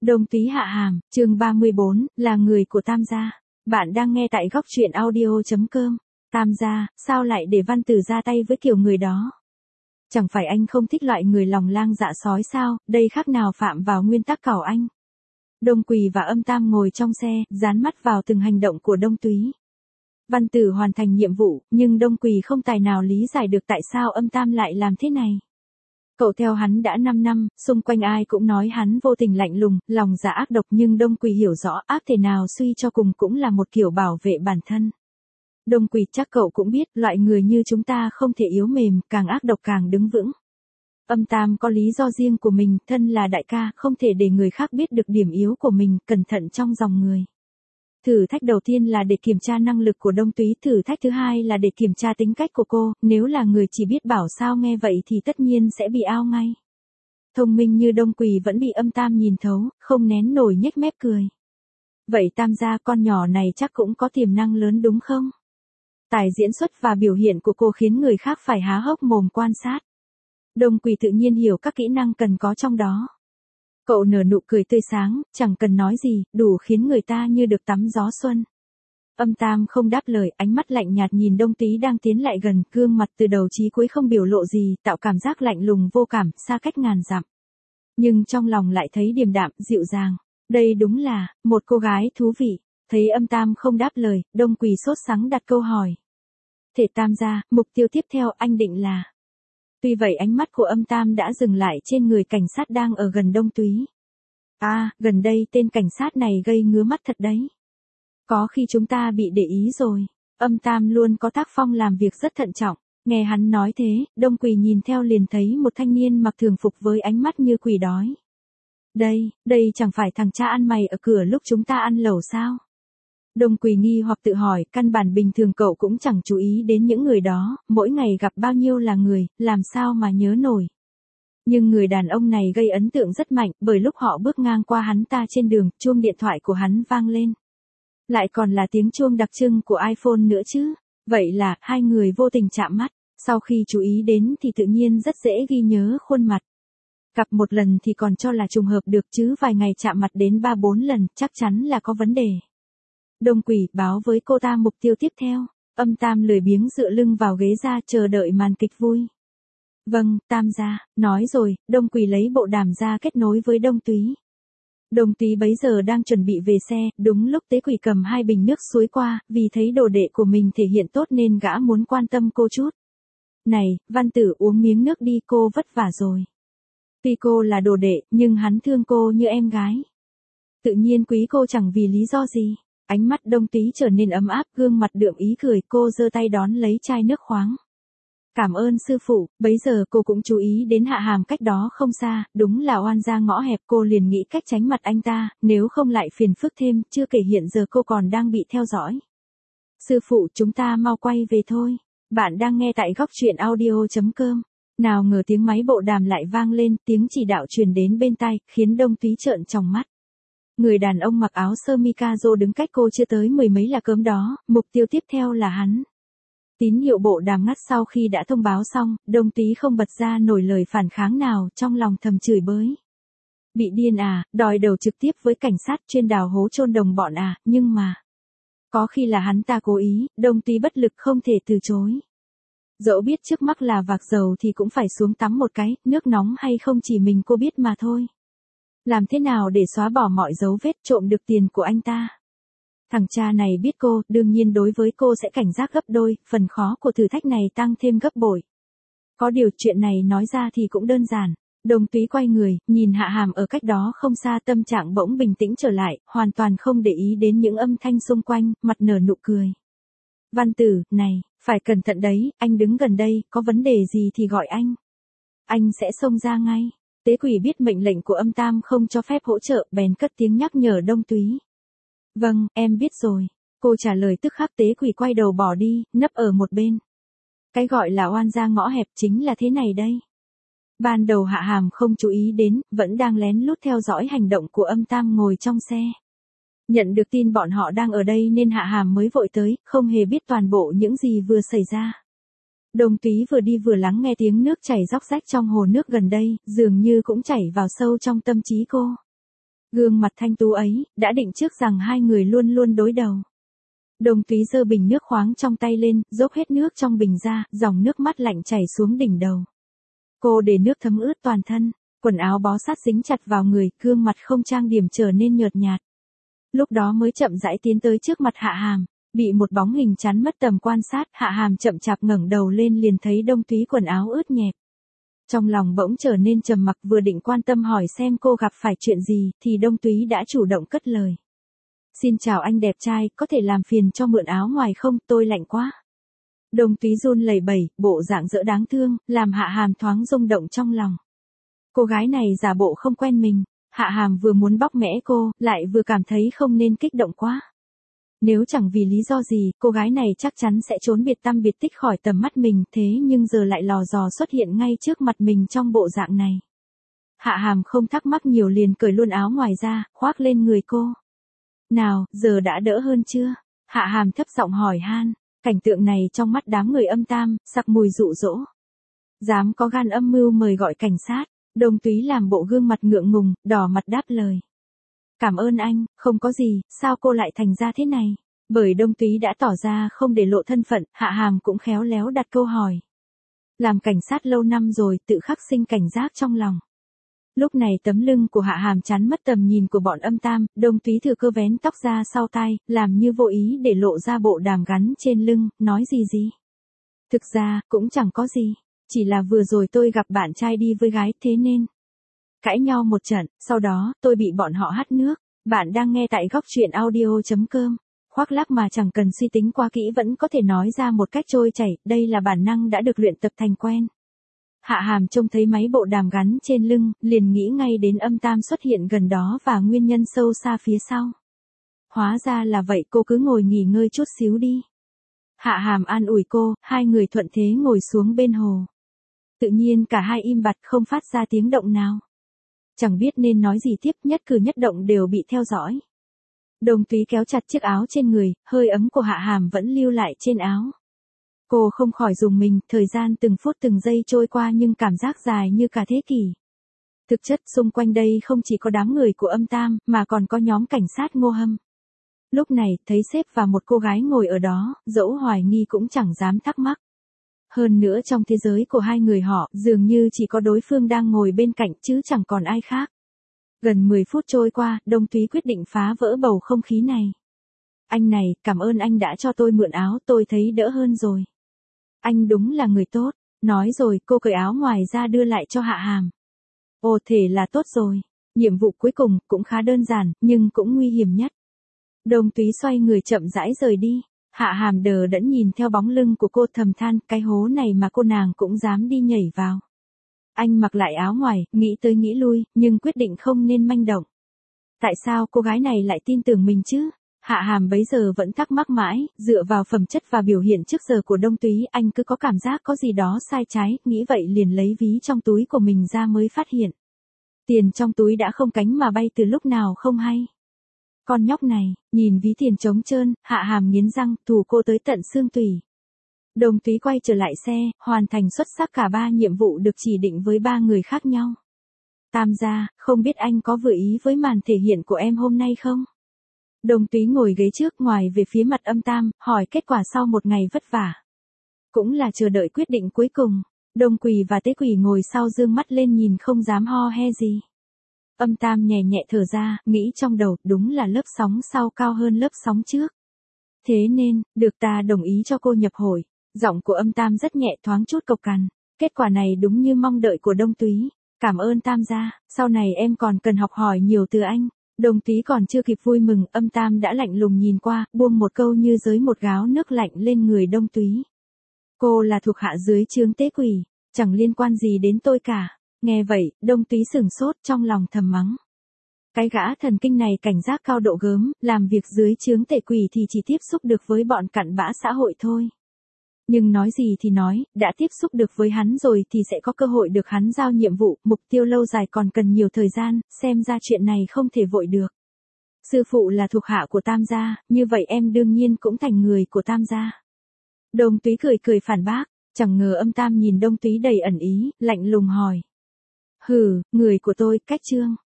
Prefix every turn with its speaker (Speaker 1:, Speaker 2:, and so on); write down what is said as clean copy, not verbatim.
Speaker 1: Đông Túy hạ hàm, chương 34, là người của Tam gia. Bạn đang nghe tại góc truyện audio.com. Tam gia, sao lại để Văn Tử ra tay với kiểu người đó? Chẳng phải anh không thích loại người lòng lang dạ sói sao, đây khác nào phạm vào nguyên tắc cảo anh. Đông Quỳ và Âm Tam ngồi trong xe, dán mắt vào từng hành động của Đông Túy. Văn Tử hoàn thành nhiệm vụ, nhưng Đông Quỳ không tài nào lý giải được tại sao Âm Tam lại làm thế này. Cậu theo hắn đã 5 năm, xung quanh ai cũng nói hắn vô tình lạnh lùng, lòng dạ ác độc, nhưng Đông Quỳ hiểu rõ ác thể nào suy cho cùng cũng là một kiểu bảo vệ bản thân. Đông Quỳ, chắc cậu cũng biết, loại người như chúng ta không thể yếu mềm, càng ác độc càng đứng vững. Âm Tam có lý do riêng của mình, thân là đại ca, không thể để người khác biết được điểm yếu của mình, cẩn thận trong dòng người. Thử thách đầu tiên là để kiểm tra năng lực của Đông Túy, thử thách thứ hai là để kiểm tra tính cách của cô, nếu là người chỉ biết bảo sao nghe vậy thì tất nhiên sẽ bị ao ngay. Thông minh như Đông Quỳ vẫn bị Âm Tam nhìn thấu, không nén nổi nhếch mép cười. Vậy Tam gia, con nhỏ này chắc cũng có tiềm năng lớn đúng không? Tài diễn xuất và biểu hiện của cô khiến người khác phải há hốc mồm quan sát. Đông Quỳ tự nhiên hiểu các kỹ năng cần có trong đó. Cậu nở nụ cười tươi sáng, chẳng cần nói gì, đủ khiến người ta như được tắm gió xuân. Âm Tam không đáp lời, ánh mắt lạnh nhạt nhìn Đông Túy đang tiến lại gần, gương mặt từ đầu chí cuối không biểu lộ gì, tạo cảm giác lạnh lùng vô cảm, xa cách ngàn dặm. Nhưng trong lòng lại thấy điềm đạm, dịu dàng. Đây đúng là một cô gái thú vị. Thấy Âm Tam không đáp lời, Đông Quỳ sốt sắng đặt câu hỏi. Thể Tam gia, mục tiêu tiếp theo anh định là... Tuy vậy ánh mắt của Âm Tam đã dừng lại trên người cảnh sát đang ở gần Đông Túy. À, gần đây tên cảnh sát này gây ngứa mắt thật đấy. Có khi chúng ta bị để ý rồi. Âm Tam luôn có tác phong làm việc rất thận trọng. Nghe hắn nói thế, Đông Quỳ nhìn theo liền thấy một thanh niên mặc thường phục với ánh mắt như quỷ đói. Đây chẳng phải thằng cha ăn mày ở cửa lúc chúng ta ăn lẩu sao? Đông Quỳ nghi hoặc tự hỏi, căn bản bình thường cậu cũng chẳng chú ý đến những người đó, mỗi ngày gặp bao nhiêu là người, làm sao mà nhớ nổi. Nhưng người đàn ông này gây ấn tượng rất mạnh, bởi lúc họ bước ngang qua hắn ta trên đường, chuông điện thoại của hắn vang lên. Lại còn là tiếng chuông đặc trưng của iPhone nữa chứ. Vậy là, hai người vô tình chạm mắt, sau khi chú ý đến thì tự nhiên rất dễ ghi nhớ khuôn mặt. Gặp một lần thì còn cho là trùng hợp được chứ vài ngày chạm mặt đến 3-4 lần, chắc chắn là có vấn đề. Đông Quỳ báo với cô ta mục tiêu tiếp theo. Âm Tam lười biếng dựa lưng vào ghế ra chờ đợi màn kịch vui. Vâng, Tam gia, nói rồi, Đông Quỳ lấy bộ đàm ra kết nối với Đông Túy. Đông Túy bấy giờ đang chuẩn bị về xe, đúng lúc Tế Quỳ cầm 2 bình nước suối qua, vì thấy đồ đệ của mình thể hiện tốt nên gã muốn quan tâm cô chút. Này, Văn Tử uống miếng nước đi, cô vất vả rồi. Tuy cô là đồ đệ, nhưng hắn thương cô như em gái. Tự nhiên quý cô chẳng vì lý do gì. Ánh mắt Đông Túy trở nên ấm áp, gương mặt đượm ý cười, cô giơ tay đón lấy chai nước khoáng. Cảm ơn sư phụ, bấy giờ cô cũng chú ý đến Hạ Hàm cách đó không xa, đúng là oan gia ngõ hẹp, cô liền nghĩ cách tránh mặt anh ta, nếu không lại phiền phức thêm, chưa kể hiện giờ cô còn đang bị theo dõi. Sư phụ, chúng ta mau quay về thôi. Bạn đang nghe tại góc truyện audio.com. Nào ngờ tiếng máy bộ đàm lại vang lên, tiếng chỉ đạo truyền đến bên tai, khiến Đông Túy trợn tròng mắt. Người đàn ông mặc áo sơ mi caro đứng cách cô chưa tới 10 mấy là cớm đó, mục tiêu tiếp theo là hắn. Tín hiệu bộ đàm ngắt sau khi đã thông báo xong, Đông Túy không bật ra nổi lời phản kháng nào, trong lòng thầm chửi bới. Bị điên à, đòi đầu trực tiếp với cảnh sát chuyên đào hố chôn đồng bọn à, nhưng mà... Có khi là hắn ta cố ý, Đông Túy bất lực không thể từ chối. Dẫu biết trước mắt là vạc dầu thì cũng phải xuống tắm một cái, nước nóng hay không chỉ mình cô biết mà thôi. Làm thế nào để xóa bỏ mọi dấu vết trộm được tiền của anh ta? Thằng cha này biết cô, đương nhiên đối với cô sẽ cảnh giác gấp đôi, phần khó của thử thách này tăng thêm gấp bội. Có điều chuyện này nói ra thì cũng đơn giản. Đông Túy quay người, nhìn Hạ Hàm ở cách đó không xa, tâm trạng bỗng bình tĩnh trở lại, hoàn toàn không để ý đến những âm thanh xung quanh, mặt nở nụ cười. Văn Tử, này, phải cẩn thận đấy, anh đứng gần đây, có vấn đề gì thì gọi anh. Anh sẽ xông ra ngay. Tế Quỳ biết mệnh lệnh của Âm Tam không cho phép hỗ trợ, bèn cất tiếng nhắc nhở Đông Túy. Vâng, em biết rồi. Cô trả lời tức khắc. Tế Quỳ quay đầu bỏ đi, nấp ở một bên. Cái gọi là oan gia ngõ hẹp chính là thế này đây. Ban đầu Hạ Hàm không chú ý đến, vẫn đang lén lút theo dõi hành động của Âm Tam ngồi trong xe. Nhận được tin bọn họ đang ở đây nên Hạ Hàm mới vội tới, không hề biết toàn bộ những gì vừa xảy ra. Đông Túy vừa đi vừa lắng nghe tiếng nước chảy róc rách trong hồ nước gần đây, dường như cũng chảy vào sâu trong tâm trí cô. Gương mặt thanh tú ấy, đã định trước rằng hai người luôn luôn đối đầu. Đồng Túy giơ bình nước khoáng trong tay lên, dốc hết nước trong bình ra, dòng nước mắt lạnh chảy xuống đỉnh đầu. Cô để nước thấm ướt toàn thân, quần áo bó sát dính chặt vào người, gương mặt không trang điểm trở nên nhợt nhạt. Lúc đó mới chậm rãi tiến tới trước mặt Hạ Hàm, bị một bóng hình chắn mất tầm quan sát, Hạ Hàm chậm chạp ngẩng đầu lên liền thấy Đông Túy quần áo ướt nhẹp. Trong lòng bỗng trở nên trầm mặc, vừa định quan tâm hỏi xem cô gặp phải chuyện gì, thì Đông Túy đã chủ động cất lời. Xin chào anh đẹp trai, có thể làm phiền cho mượn áo ngoài không, tôi lạnh quá. Đông Túy run lẩy bẩy, bộ dạng dỡ đáng thương, làm Hạ Hàm thoáng rung động trong lòng. Cô gái này giả bộ không quen mình, Hạ Hàm vừa muốn bóc mẽ cô, lại vừa cảm thấy không nên kích động quá. Nếu chẳng vì lý do gì, cô gái này chắc chắn sẽ trốn biệt tăm biệt tích khỏi tầm mắt mình, thế nhưng giờ lại lò dò xuất hiện ngay trước mặt mình trong bộ dạng này. Hạ Hàm không thắc mắc nhiều liền cởi luôn áo ngoài ra, khoác lên người cô. Nào, giờ đã đỡ hơn chưa? Hạ Hàm thấp giọng hỏi han, cảnh tượng này trong mắt đám người âm tam, sặc mùi dụ dỗ. Dám có gan âm mưu mời gọi cảnh sát, Đông Túy làm bộ gương mặt ngượng ngùng, đỏ mặt đáp lời. Cảm ơn anh, không có gì, sao cô lại thành ra thế này? Bởi Đông Túy đã tỏ ra không để lộ thân phận, Hạ Hàm cũng khéo léo đặt câu hỏi. Làm cảnh sát lâu năm rồi, tự khắc sinh cảnh giác trong lòng. Lúc này tấm lưng của Hạ Hàm chắn mất tầm nhìn của bọn âm tam, Đông Túy thừa cơ vén tóc ra sau tai, làm như vô ý để lộ ra bộ đàm gắn trên lưng, nói gì. Thực ra, cũng chẳng có gì, chỉ là vừa rồi tôi gặp bạn trai đi với gái thế nên. Cãi nhau một trận, sau đó, tôi bị bọn họ hắt nước. Bạn đang nghe tại góc truyện audio.com. Khoác lác mà chẳng cần suy tính quá kỹ vẫn có thể nói ra một cách trôi chảy, đây là bản năng đã được luyện tập thành quen. Hạ Hàm trông thấy máy bộ đàm gắn trên lưng, liền nghĩ ngay đến âm tam xuất hiện gần đó và nguyên nhân sâu xa phía sau. Hóa ra là vậy, cô cứ ngồi nghỉ ngơi chút xíu đi. Hạ Hàm an ủi cô, hai người thuận thế ngồi xuống bên hồ. Tự nhiên cả hai im bặt không phát ra tiếng động nào. Chẳng biết nên nói gì tiếp, nhất cử nhất động đều bị theo dõi. Đông Túy kéo chặt chiếc áo trên người, hơi ấm của Hạ Hàm vẫn lưu lại trên áo. Cô không khỏi rùng mình, thời gian từng phút từng giây trôi qua nhưng cảm giác dài như cả thế kỷ. Thực chất xung quanh đây không chỉ có đám người của âm tam, mà còn có nhóm cảnh sát Ngô Hâm. Lúc này, thấy sếp và một cô gái ngồi ở đó, dẫu hoài nghi cũng chẳng dám thắc mắc. Hơn nữa trong thế giới của hai người họ, dường như chỉ có đối phương đang ngồi bên cạnh chứ chẳng còn ai khác. Gần 10 phút trôi qua, Đông Túy quyết định phá vỡ bầu không khí này. Anh này, cảm ơn anh đã cho tôi mượn áo, tôi thấy đỡ hơn rồi. Anh đúng là người tốt. Nói rồi, cô cởi áo ngoài ra đưa lại cho Hạ Hàm. Ồ, thế là tốt rồi. Nhiệm vụ cuối cùng cũng khá đơn giản, nhưng cũng nguy hiểm nhất. Đông Túy xoay người chậm rãi rời đi. Hạ Hàm đờ đẫn nhìn theo bóng lưng của cô, thầm than, cái hố này mà cô nàng cũng dám đi nhảy vào. Anh mặc lại áo ngoài, nghĩ tới nghĩ lui, nhưng quyết định không nên manh động. Tại sao cô gái này lại tin tưởng mình chứ? Hạ Hàm bấy giờ vẫn thắc mắc mãi, dựa vào phẩm chất và biểu hiện trước giờ của Đông Túy, anh cứ có cảm giác có gì đó sai trái, nghĩ vậy liền lấy ví trong túi của mình ra mới phát hiện. Tiền trong túi đã không cánh mà bay từ lúc nào không hay. Con nhóc này, nhìn ví tiền trống trơn, Hạ Hàm nghiến răng, thù cô tới tận xương tủy. Đông Túy quay trở lại xe, hoàn thành xuất sắc cả 3 nhiệm vụ được chỉ định với 3 người khác nhau. Tam gia, không biết anh có vừa ý với màn thể hiện của em hôm nay không? Đông Túy ngồi ghế trước ngoài về phía mặt âm tam, hỏi kết quả sau một ngày vất vả. Cũng là chờ đợi quyết định cuối cùng. Đông Quỳ và Tế Quỳ ngồi sau dương mắt lên nhìn không dám ho he gì. Âm tam nhẹ nhẹ thở ra, nghĩ trong đầu, đúng là lớp sóng sau cao hơn lớp sóng trước. Thế nên, được ta đồng ý cho cô nhập hội. Giọng của âm tam rất nhẹ, thoáng chút cộc cằn. Kết quả này đúng như mong đợi của Đông Túy. Cảm ơn tam gia, sau này em còn cần học hỏi nhiều từ anh. Đông Túy còn chưa kịp vui mừng, âm tam đã lạnh lùng nhìn qua, buông một câu như giới một gáo nước lạnh lên người Đông Túy. Cô là thuộc hạ dưới trướng Tế Quỳ, chẳng liên quan gì đến tôi cả. Nghe vậy, Đông Túy sửng sốt, trong lòng thầm mắng. Cái gã thần kinh này cảnh giác cao độ gớm, làm việc dưới trướng Tề Quỳ thì chỉ tiếp xúc được với bọn cặn bã xã hội thôi. Nhưng nói gì thì nói, đã tiếp xúc được với hắn rồi thì sẽ có cơ hội được hắn giao nhiệm vụ, mục tiêu lâu dài còn cần nhiều thời gian, xem ra chuyện này không thể vội được. Sư phụ là thuộc hạ của Tam gia, như vậy em đương nhiên cũng thành người của Tam gia. Đông Túy cười cười phản bác, chẳng ngờ âm tam nhìn Đông Túy đầy ẩn ý, lạnh lùng hỏi. Hừ, người của tôi, cách trương.